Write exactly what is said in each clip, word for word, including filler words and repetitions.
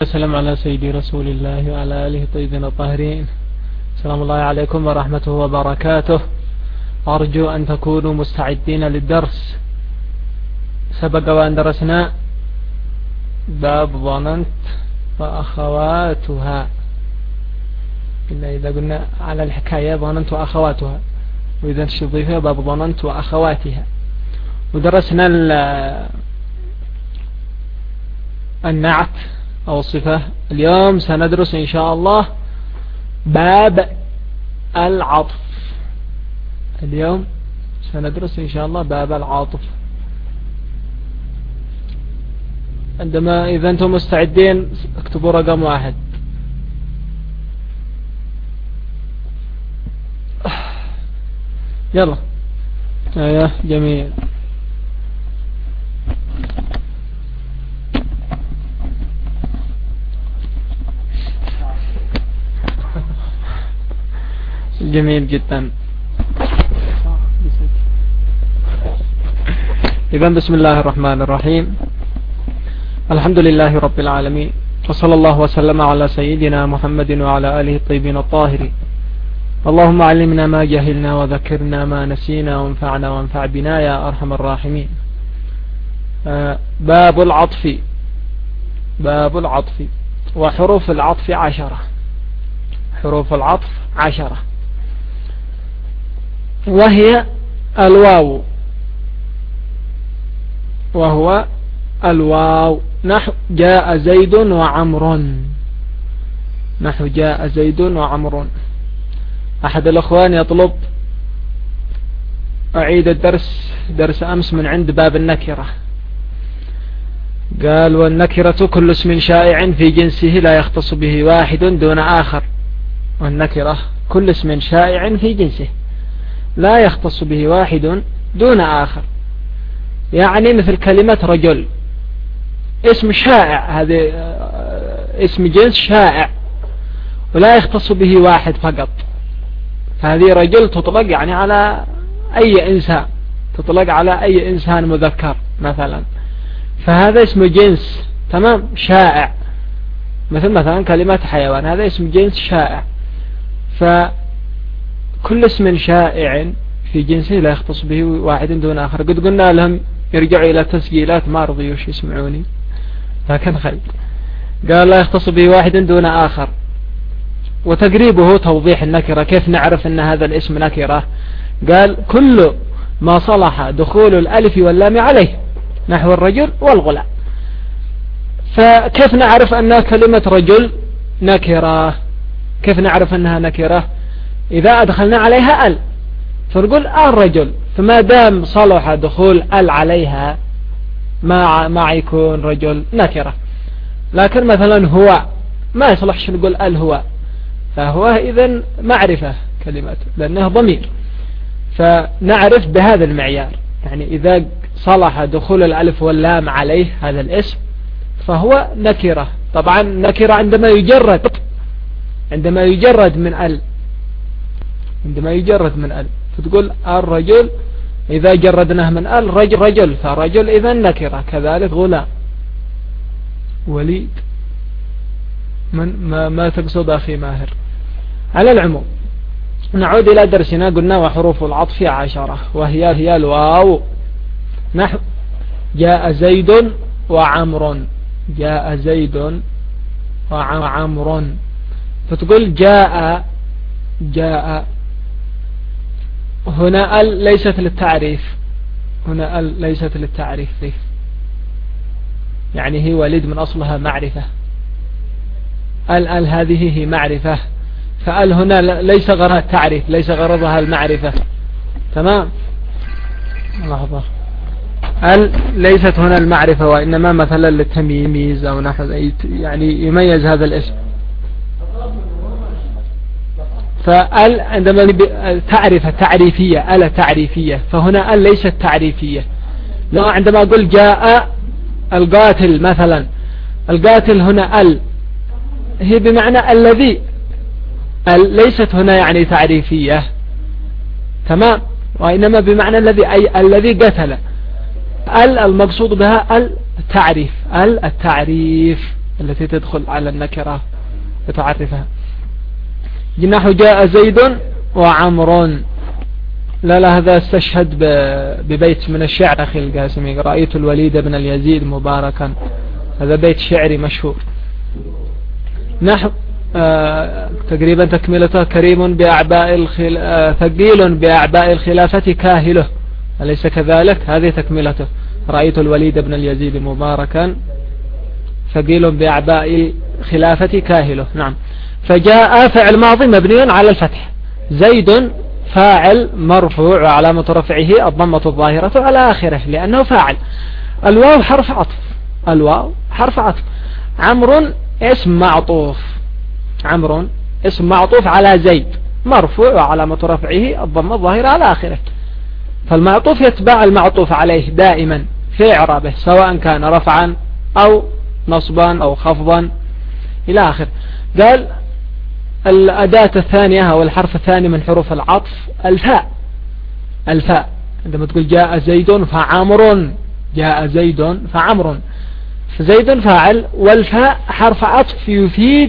السلام على سيدي رسول الله وعلى آله الطيبين الطاهرين. سلام الله عليكم ورحمته وبركاته. أرجو أن تكونوا مستعدين للدرس. سبق وأن درسنا باب ظننت وأخواتها، إلا إذا قلنا على الحكاية ظننت وأخواتها، وإذا تضيفها باب ظننت وأخواتها. ودرسنا النعت أو الصفة. اليوم سندرس إن شاء الله باب العطف. اليوم سندرس إن شاء الله باب العاطف. عندما إذا أنتم مستعدين اكتبوا رقم واحد. يلا. ايوه جميل. جميل جدا. إذن بسم الله الرحمن الرحيم. الحمد لله رب العالمين، وصلى الله وسلم على سيدنا محمد وعلى آله الطيبين الطاهرين. اللهم علمنا ما جهلنا وذكرنا ما نسينا وانفعنا وانفع بنا يا أرحم الراحمين. آه باب العطف. باب العطف. وحروف العطف عشرة. حروف العطف عشرة، وهي الواو، وهو الواو. نحو جاء زيد وعمر. نحو جاء زيد وعمر. أحد الأخوان يطلب أعيد الدرس درس أمس من عند باب النكرة. قال والنكرة كل اسم شائع في جنسه لا يختص به واحد دون آخر. والنكرة كل اسم شائع في جنسه لا يختص به واحد دون آخر. يعني مثل كلمة رجل، اسم شائع، هذا اسم جنس شائع ولا يختص به واحد فقط. فهذه رجل تطلق يعني على أي إنسان، تطلق على أي إنسان مذكر مثلا. فهذا اسم جنس تمام شائع. مثل مثلا كلمة حيوان، هذا اسم جنس شائع. فكل اسم شائع في جنسه لا يختص به واحد دون آخر. قد قلنا لهم يرجعوا إلى تسجيلات ما رضيوش يسمعوني، لكن خير. قال لا يختص به واحد دون آخر. وتقريبه توضيح النكرة. كيف نعرف أن هذا الاسم نكرة؟ قال كل ما صلح دخول الألف واللام عليه، نحو الرجل والغلام. فكيف نعرف أن كلمة رجل نكرة؟ كيف نعرف أنها نكرة؟ إذا أدخلنا عليها ال، فنقول الرجل. فما دام صلح دخول ال عليها ما ما يكون رجل نكرة. لكن مثلا هو ما يصلحش نقول ال هو، فهو إذن معرفة كلمته لأنه ضمير. فنعرف بهذا المعيار، يعني إذا صلح دخول الألف واللام عليه هذا الاسم فهو نكرة. طبعا نكرة عندما يجرد عندما يجرد من ال عندما يجرد من ال فتقول الرجل. إذا جردناه من ال رجل رجل، فرجل إذن نكرة. كذلك غلام، وليد، من ما, ما تقصد أخي ماهر. على العموم نعود إلى درسنا. قلنا وحروف العطف عشرة، وهي هي الواو. نحو جاء زيد وعمر. جاء زيد وعمر. فتقول جاء جاء. هنا ال ليست للتعريف. هنا ال ليست للتعريف، يعني هي وليد من أصلها معرفة. ال ال هذه هي معرفة. فال هنا ليس غرضها التعريف، ليس غرضها المعرفة. تمام. لحظة. ال ليست هنا المعرفة، وإنما مثلا للتمييز أو نحو، يعني يميز هذا الاسم. فال عندما تعرف تعريفية، ال تعريفية، فهنا ال ليست تعريفية. لو عندما أقول جاء القاتل مثلا، القاتل هنا ال هي بمعنى الذي. ال ليست هنا يعني تعريفية. تمام. وإنما بمعنى الذي، أي الذي قتل. ال المقصود بها التعريف. ال التعريف. التي تدخل على النكرة وتعرفها. نحو جاء زيد وعمر. لا لا هذا استشهد ببيت من الشعر أخي القاسمي، رأيت الوليد بن اليزيد مباركا، هذا بيت شعري مشهور. نحو آه تقريبا تكملته كريم بأعباء الخل... آه ثقيل بأعباء الخلافة كاهله، أليس كذلك؟ هذه تكملته، رأيت الوليد بن اليزيد مباركا ثقيل بأعباء الخلافة كاهله. نعم. فجاء فعل ماضي مبني على الفتح، زيد فاعل مرفوع وعلامة رفعه الضمة الظاهرة على آخره لأنه فاعل. الواو حرف عطف، الواو حرف عطف. عمر اسم معطوف، عمر اسم معطوف على زيد مرفوع وعلامة رفعه الضمة الظاهرة على آخره. فالمعطوف يتبع المعطوف عليه دائما في إعرابه سواء كان رفعا أو نصبا أو خفضا إلى آخر. قال الأداة الثانية أو الحرف الثاني من حروف العطف الفاء. الفاء عندما تقول جاء زيد فعمر، جاء زيد فعمر، فزيد فاعل والفاء حرف عطف يفيد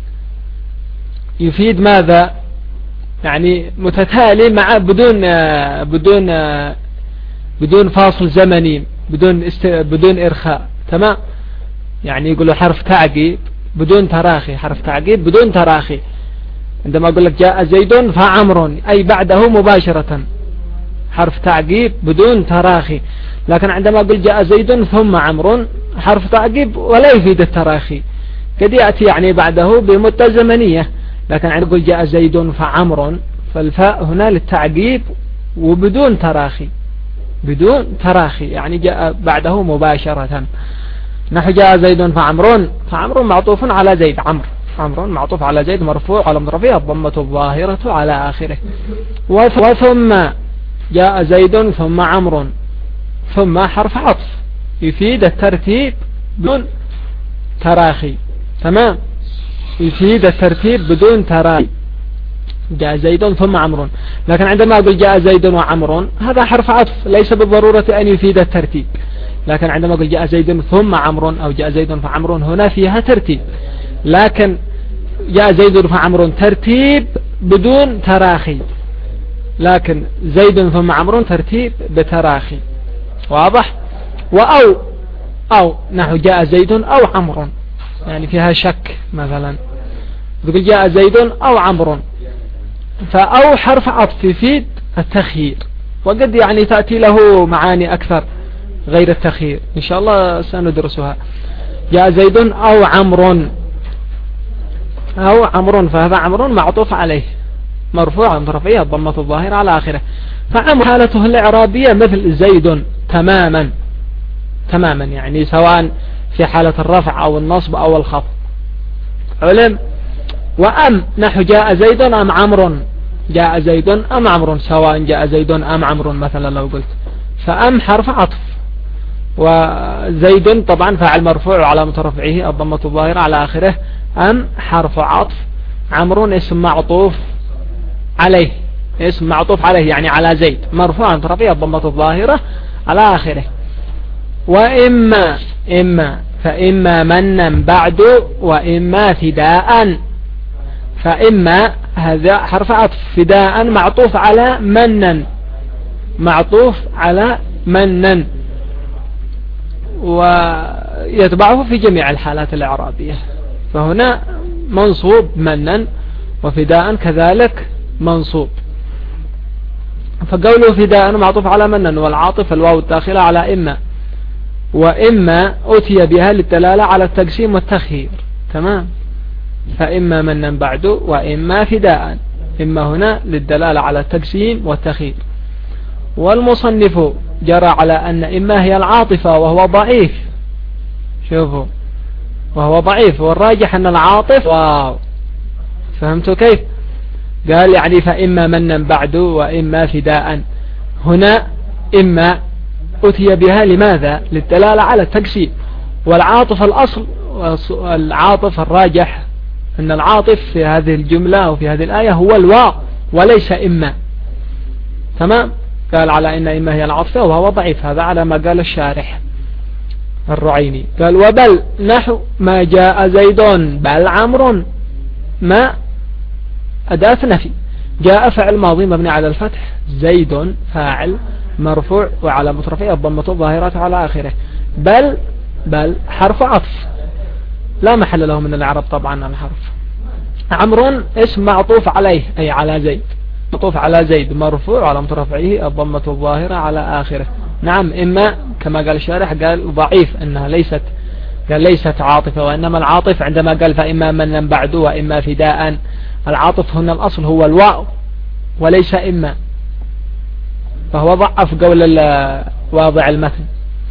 يفيد ماذا؟ يعني متتالي مع بدون بدون بدون فاصل زمني، بدون است بدون إرخاء. تمام. يعني يقولوا حرف تعقيب بدون تراخي، حرف تعقيب بدون تراخي. عندما أقول لك جاء زيد فعمر أي بعده مباشرة حرف تعقيب بدون تراخي. لكن عندما أقول جاء زيد ثم عمر حرف تعقيب ولا يفيد التراخي، قد يأتي يعني بعده بمدة زمنية. لكن عندما أقول جاء زيد فعمر فالفاء هنا للتعقيب وبدون تراخي، بدون تراخي يعني جاء بعده مباشرة. نحو جاء زيد فعمر، فعمر معطوف على زيد، عمرو عمرو معطوف على زيد مرفوع على مرفوعه الضمة الظاهرة على آخره. وثم جاء زيد ثم عمرو، ثم حرف عطف يفيد الترتيب بدون تراخي. تمام. يفيد الترتيب بدون تراخي. جاء زيد ثم عمرو. لكن عندما أقول جاء زيد وعمرو هذا حرف عطف ليس بالضرورة أن يفيد الترتيب. لكن عندما أقول جاء زيد ثم عمرو أو جاء زيد فعمرو هنا فيها ترتيب. لكن جاء زيد فعمرو ترتيب بدون تراخي، لكن زيد ثم عمرو ترتيب بتراخي. واضح؟ وأو أو نحو جاء زيد أو عمرو يعني فيها شك، مثلا تقول جاء زيد أو عمرو، فأو حرف عطف يفيد التخيير، وقد يعني تأتي له معاني أكثر غير التخيير إن شاء الله سندرسها. جاء زيد أو عمرو أو عمرو، فهذا عمرو معطوف عليه مرفوع رفعه الضمة الظاهرة على آخره. فعمرو حالته الإعرابية مثل زيد تماما تماما، يعني سواء في حالة الرفع أو النصب أو الخفض. علم. وأم نحو جاء زيد أم عمرو، جاء زيد أم عمرو، سواء جاء زيد أم عمرو مثلا لو قلت. فأم حرف عطف، وزيد طبعا فاعل مرفوع وعلامة رفعه الضمة الظاهرة على آخره. أم حرف عطف، عمرو اسم معطوف عليه، اسم معطوف عليه يعني على زيد مرفوع عن رفعه الضمة الظاهرة على آخره. وإما إما فإما منا بعد وإما فداء. فإما هذا حرف عطف، فداء معطوف على منا، معطوف على منا، ويتبعه في جميع الحالات الإعرابية. فهنا منصوب منا، وفداء كذلك منصوب. فقوله فداء معطوف على منا، والعاطف الواو الداخلة على إما، وإما أتي بها للدلالة على التقسيم والتخيير. تمام. فإما منا بعد وإما فداء، إما هنا للدلالة على التقسيم والتخيير. والمصنف جرى على أن إما هي العاطفة وهو ضعيف، شوفوا وهو ضعيف، والراجح أن العاطف واو. فهمتوا كيف؟ قال يعني فإما منا بعد وإما فداء، هنا إما أتي بها لماذا؟ للدلالة على التقسيم. والعاطف الأصل، العاطف الراجح أن العاطف في هذه الجملة أو في هذه الآية هو الواو وليس إما. تمام. قال على إن إما هي العاطفة وهو ضعيف، هذا على ما قال الشارح. الرعيني قال وبل نحو ما جاء زيد بل عمرو ما أداة نفي. جاء فعل ماضي مبني على الفتح، زيد فاعل مرفوع وعلى رفعه الضمة الظاهرة على آخره. بل بل حرف عطف لا محل له من الإعراب طبعا الحرف. عمرو اسم معطوف عليه أي على زيد، معطوف على زيد مرفوع وعلى رفعه الضمة الظاهرة على آخره. نعم إما كما قال الشارح قال ضعيف أنها ليست، قال ليست عاطفة، وإنما العاطف عندما قال فإما من بعد وإما فداء، العاطف هنا الأصل هو الواو وليس إما، فهو ضعف قول واضع المتن.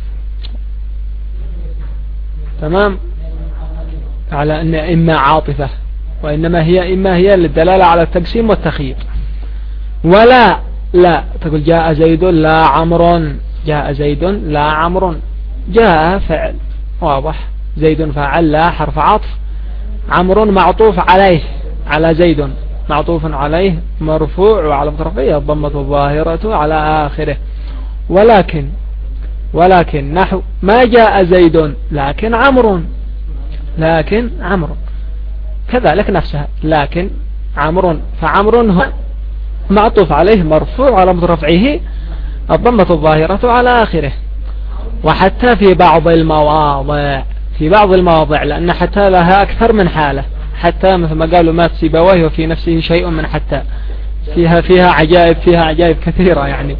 تمام، على أن إما عاطفة، وإنما هي إما هي للدلالة على التقسيم والتخيير. ولا لا تقول جاء زيد لا عمرو، جاء زيد لا عمرو، جاء فعل واضح، زيد فاعل لا حرف عطف، عمرو معطوف عليه على زيد معطوف عليه مرفوع وعلى رفعه الضمة الظاهرة على آخره. ولكن ولكن نحو ما جاء زيد لكن عمرو، لكن عمرو كذلك نفسها، لكن عمرو، فعمرو هو معطوف عليه مرفوع على رفعه الضمة الظاهرة على آخره. وحتى في بعض المواضع، في بعض المواضع لأن حتى لها أكثر من حالة، حتى مثل ما قالوا مات سيبويه وفي نفسه شيء من حتى، فيها فيها عجائب فيها عجائب كثيرة يعني.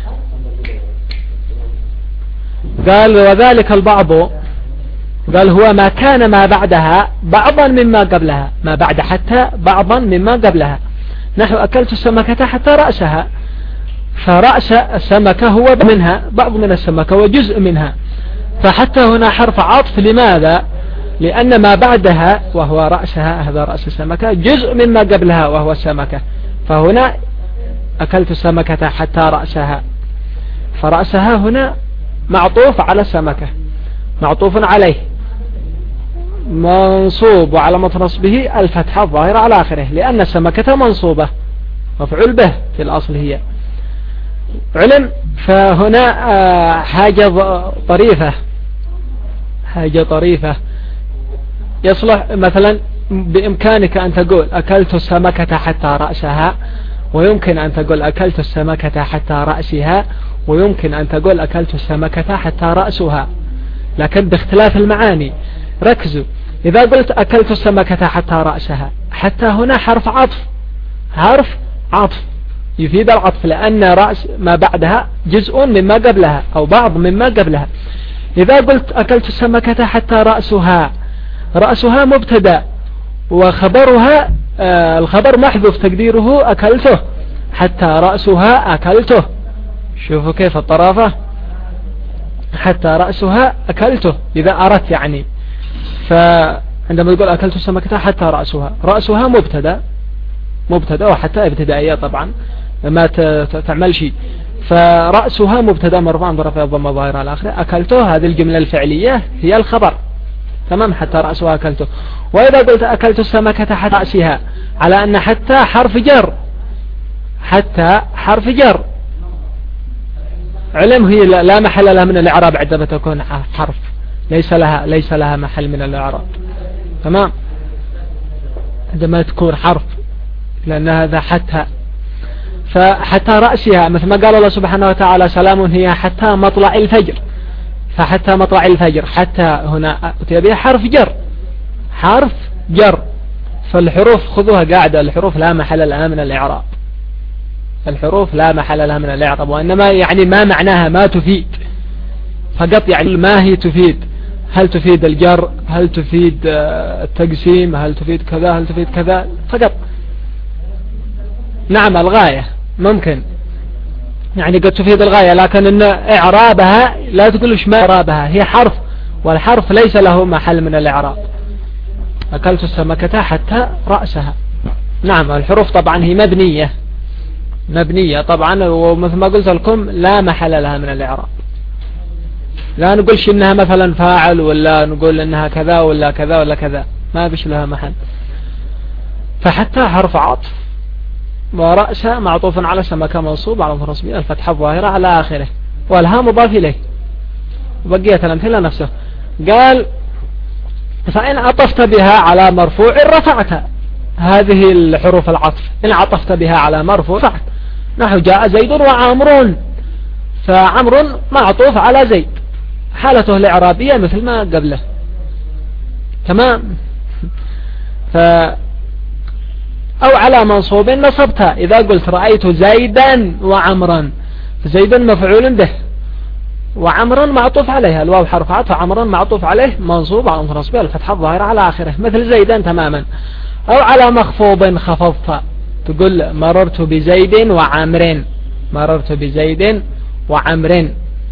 قال وذلك البعض، قال هو ما كان ما بعدها بعضا مما قبلها، ما بعد حتى بعضا مما قبلها. نحو أكلت السمكة حتى رأسها، فرأس السمكة هو منها بعض من السمكة وجزء منها، فحتى هنا حرف عطف. لماذا؟ لأن ما بعدها وهو رأسها، هذا رأس السمكة، جزء مما قبلها وهو السمكة، فهنا أكلت السمكة حتى رأسها، فرأسها هنا معطوف على السمكة، معطوف عليه منصوب وعلامة نصبه الفتحة الظاهرة على آخره، لأن السمكة منصوبة مفعول به في الأصل هي علم. فهنا حاجة طريفة، حاجة طريفة يصلح مثلا بإمكانك أن تقول أكلت السمكة حتى رأسها، ويمكن أن تقول أكلت السمكة حتى رأسها، ويمكن أن تقول أكلت السمكة حتى رأسها، لكن باختلاف المعاني. ركزوا، إذا قلت أكلت السمكة حتى رأسها، حتى هنا حرف عطف، حرف عطف يفيد العطف، لأن رأس ما بعدها جزء مما قبلها أو بعض مما قبلها. إذا قلت أكلت السمكة حتى رأسها، رأسها مبتدأ وخبرها آه الخبر محذوف تقديره أكلته، حتى رأسها أكلته. شوفوا كيف الطرافة، حتى رأسها أكلته إذا أردت يعني. فعندما يقول أكلت السمكة حتى رأسها، رأسها مبتدأ، مبتدأ وحتى ابتدائية طبعا ما تعمل شيء، فرأسها مبتدأ مرفوع برفع الضمة ظاهرة على آخره، أكلته هذه الجملة الفعلية هي الخبر. تمام، حتى رأسها أكلته. وإذا قلت أكلت السمكة حتى رأسها، على أن حتى حرف جر، حتى حرف جر علم، هي لا محل لها من الإعراب عندما تكون حرف، ليس لها ليس لها محل من الإعراب. تمام، عندما تكون حرف، لأن هذا حتى. فحتى رأسها مثل ما قال الله سبحانه وتعالى سلام هي حتى مطلع الفجر، فحتى مطلع الفجر، حتى هنا أتي بها حرف جر، حرف جر. فالحروف خذوها قاعدة، الحروف لا محل لها من الإعراب، الحروف لا محل لها من الإعراب، وإنما يعني ما معناها ما تفيد فقط، يعني ما هي تفيد، هل تفيد الجر، هل تفيد التقسيم، هل تفيد كذا، هل تفيد كذا فقط. نعم الغاية ممكن يعني قد تفيد الغاية، لكن إن إعرابها لا تقولش ما إعرابها، هي حرف، والحرف ليس له محل من الإعراب. أكلت السمكة حتى رأسها. نعم الحروف طبعا هي مبنية، مبنية طبعا، ومثل ما قلت لكم لا محل لها من الإعراب، لا نقولش إنها مثلا فاعل، ولا نقول إنها كذا ولا كذا ولا كذا، ما بش لها محل. فحتى حرف عطف، ورأس معطوف على سمكة منصوب على نصبه الفتحة الظاهرة على آخره، والها مضاف إليه. وبقية الأمثلة نفسه. قال فإن عطفت بها على مرفوع رفعت هذه الحروف العطف، إن عطفت بها على مرفوع رفعت، نحو جاء زيد وعمر، فعمر معطوف على زيد، حالته الإعرابية مثل ما قبله. تمام. ف أو على منصوب نصبت، إذا قلت رأيت زيدا وعمرا، فزيدا مفعول به وعمرا معطوف عليه، الواو حرف عطف، وعمرا معطوف عليه منصوب على نصبه الفتحة الظاهرة على آخره مثل زيدا تماما. أو على مخفوض خفضت، تقول مررت بزيد وعمر، مررت بزيد وعمر،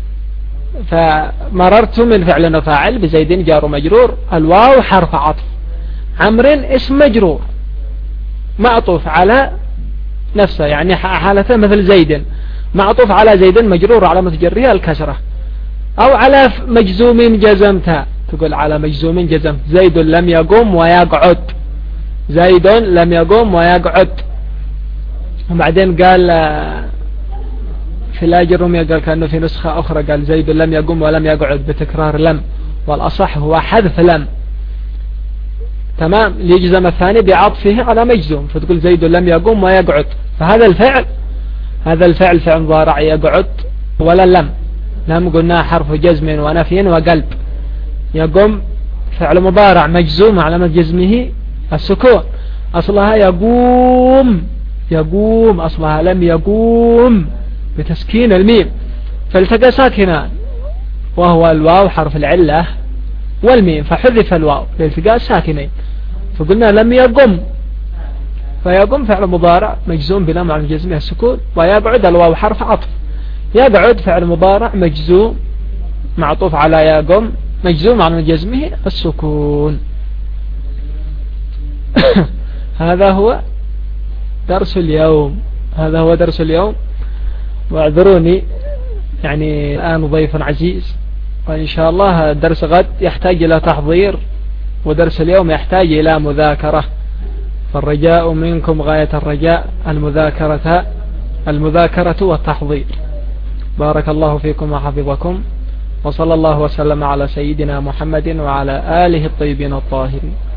فمررت من فعل وفاعل، بزيد جار مجرور، الواو حرف عطف، عمر اسم مجرور معطوف على نفسه، يعني حالته مثل زيد معطوف على زيد مجرور على متجرها الكسرة. أو على مجزوم جزمتها، تقول على مجزوم جزمت، زيد لم يقوم ويقعد، زيد لم يقوم ويقعد. وبعدين قال في الآية الرومية قال كأنه في نسخة أخرى قال زيد لم يقوم ولم يقعد بتكرار لم، والأصح هو حذف لم. تمام. ليجزم الثاني بعطفه على مجزوم، فتقول زيد لم يقوم ويقعد، فهذا الفعل هذا الفعل فعل مضارع يقعد ولا لم، لم قلنا حرف جزم ونفي وقلب. يقوم فعل مضارع مجزوم على جزمه السكون، أصلها يقوم، يقوم أصلها لم يقوم بتسكين الميم، فالتقى ساكنان وهو الواو حرف العلة والميم، فحذف الواو لالتقاء ساكنين، فقلنا لم يقم، فيقم فعل مضارع مجزوم بلام على جزمه السكون، ويقعد الواو حرف عطف، يقعد فعل مضارع مجزوم معطوف على يقم مجزوم على جزمه السكون. هذا هو درس اليوم، هذا هو درس اليوم. واعذروني يعني الآن ضيف عزيز، وإن شاء الله درس غد يحتاج إلى تحضير، ودرس اليوم يحتاج إلى مذاكرة، فالرجاء منكم غاية الرجاء المذاكرة المذاكرة والتحضير. بارك الله فيكم وحفظكم، وصلى الله وسلم على سيدنا محمد وعلى آله الطيبين الطاهرين.